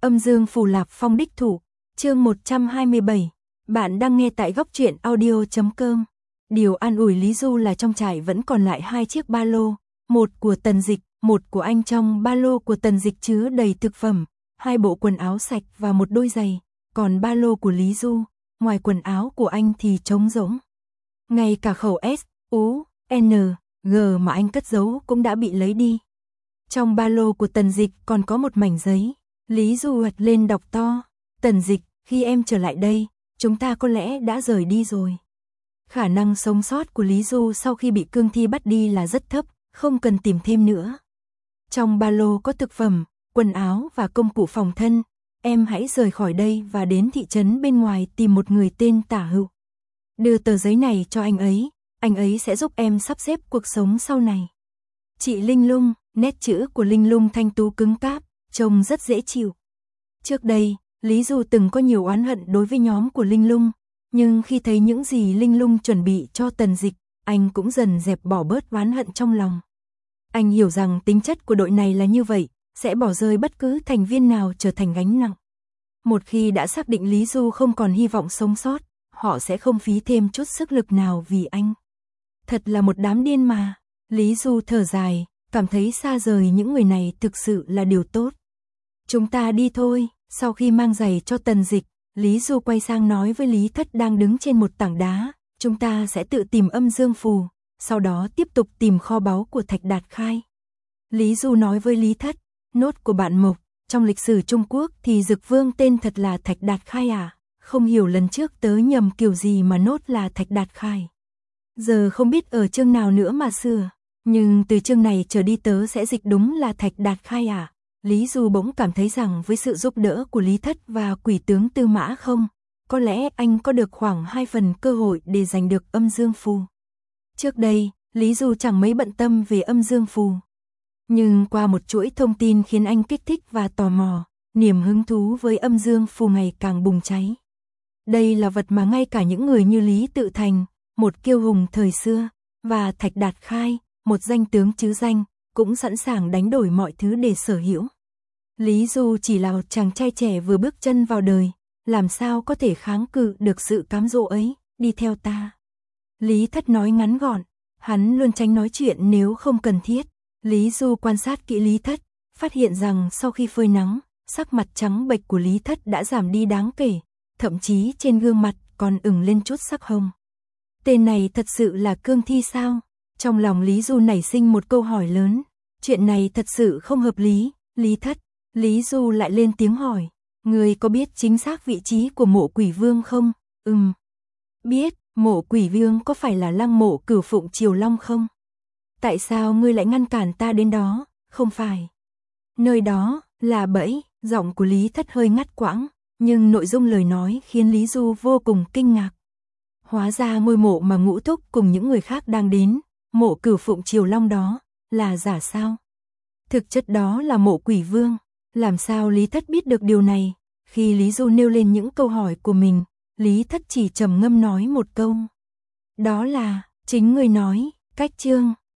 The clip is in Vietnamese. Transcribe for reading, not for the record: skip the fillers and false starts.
Âm Dương Phù Lạp Phong đích thủ, chương 127. Bạn đang nghe tại góc truyện audio.com. Điều an ủi Lý Du là trong trại vẫn còn lại 2 chiếc ba lô, một của Tần Dịch, một của anh. Trong ba lô của Tần Dịch chứa đầy thực phẩm, 2 bộ quần áo sạch và một đôi giày, còn ba lô của Lý Du, ngoài quần áo của anh thì trống rỗng. Ngay cả khẩu S, U, N, G mà anh cất giấu cũng đã bị lấy đi. Trong ba lô của Tần Dịch còn có một mảnh giấy. Lý Du gật lên đọc to, Tần Dịch, khi em trở lại đây, chúng ta có lẽ đã rời đi rồi. Khả năng sống sót của Lý Du sau khi bị cương thi bắt đi là rất thấp, không cần tìm thêm nữa. Trong ba lô có thực phẩm, quần áo và công cụ phòng thân, em hãy rời khỏi đây và đến thị trấn bên ngoài tìm một người tên Tả Hữu. Đưa tờ giấy này cho anh ấy sẽ giúp em sắp xếp cuộc sống sau này. Chị Linh Lung, nét chữ của Linh Lung thanh tú cứng cáp, trông rất dễ chịu. Trước đây, Lý Du từng có nhiều oán hận đối với nhóm của Linh Lung, nhưng khi thấy những gì Linh Lung chuẩn bị cho Tần Dịch, anh cũng dần dẹp bỏ bớt oán hận trong lòng. Anh hiểu rằng tính chất của đội này là như vậy, sẽ bỏ rơi bất cứ thành viên nào trở thành gánh nặng. Một khi đã xác định Lý Du không còn hy vọng sống sót, họ sẽ không phí thêm chút sức lực nào vì anh. Thật là một đám điên mà. Lý Du thở dài, cảm thấy xa rời những người này thực sự là điều tốt. Chúng ta đi thôi. Sau khi mang giày cho Tần Dịch, Lý Du quay sang nói với Lý Thất đang đứng trên một tảng đá, chúng ta sẽ tự tìm âm dương phù, sau đó tiếp tục tìm kho báu của Thạch Đạt Khai. Lý Du nói với Lý Thất, nốt của bạn Mộc, trong lịch sử Trung Quốc thì Dực Vương tên thật là Thạch Đạt Khai à? Không hiểu lần trước tớ nhầm kiểu gì mà nốt là Thạch Đạt Khai. Giờ không biết ở chương nào nữa mà sửa, nhưng từ chương này trở đi tớ sẽ dịch đúng là Thạch Đạt Khai à? Lý Du bỗng cảm thấy rằng với sự giúp đỡ của Lý Thất và quỷ tướng Tư Mã Không, có lẽ anh có được khoảng 2 phần cơ hội để giành được âm dương phù. Trước đây, Lý Du chẳng mấy bận tâm về âm dương phù. Nhưng qua một chuỗi thông tin khiến anh kích thích và tò mò, niềm hứng thú với âm dương phù ngày càng bùng cháy. Đây là vật mà ngay cả những người như Lý Tự Thành, một kiêu hùng thời xưa, và Thạch Đạt Khai, một danh tướng chứ danh, cũng sẵn sàng đánh đổi mọi thứ để sở hữu. Lý Du chỉ là một chàng trai trẻ vừa bước chân vào đời, làm sao có thể kháng cự được sự cám dỗ ấy, đi theo ta. Lý Thất nói ngắn gọn, hắn luôn tránh nói chuyện nếu không cần thiết. Lý Du quan sát kỹ Lý Thất, phát hiện rằng sau khi phơi nắng, sắc mặt trắng bệch của Lý Thất đã giảm đi đáng kể, thậm chí trên gương mặt còn ửng lên chút sắc hồng. Tên này thật sự là cương thi sao? Trong lòng Lý Du nảy sinh một câu hỏi lớn, chuyện này thật sự không hợp lý. Lý Thất, Lý Du lại lên tiếng hỏi, người có biết chính xác vị trí của mộ Quỷ Vương không? Biết, mộ Quỷ Vương có phải là lăng mộ Cửu Phụng Triều Long không? Tại sao ngươi lại ngăn cản ta đến đó? Không phải. Nơi đó là bẫy. Giọng của Lý Thất hơi ngắt quãng, nhưng nội dung lời nói khiến Lý Du vô cùng kinh ngạc. Hóa ra ngôi mộ mà Ngũ Thúc cùng những người khác đang đến, mộ Cửu Phụng Triều Long đó, là giả sao? Thực chất đó là mộ Quỷ Vương. Làm sao Lý Thất biết được điều này? Khi Lý Du nêu lên những câu hỏi của mình, Lý Thất chỉ trầm ngâm nói một câu. Đó là, chính người nói, cách chương.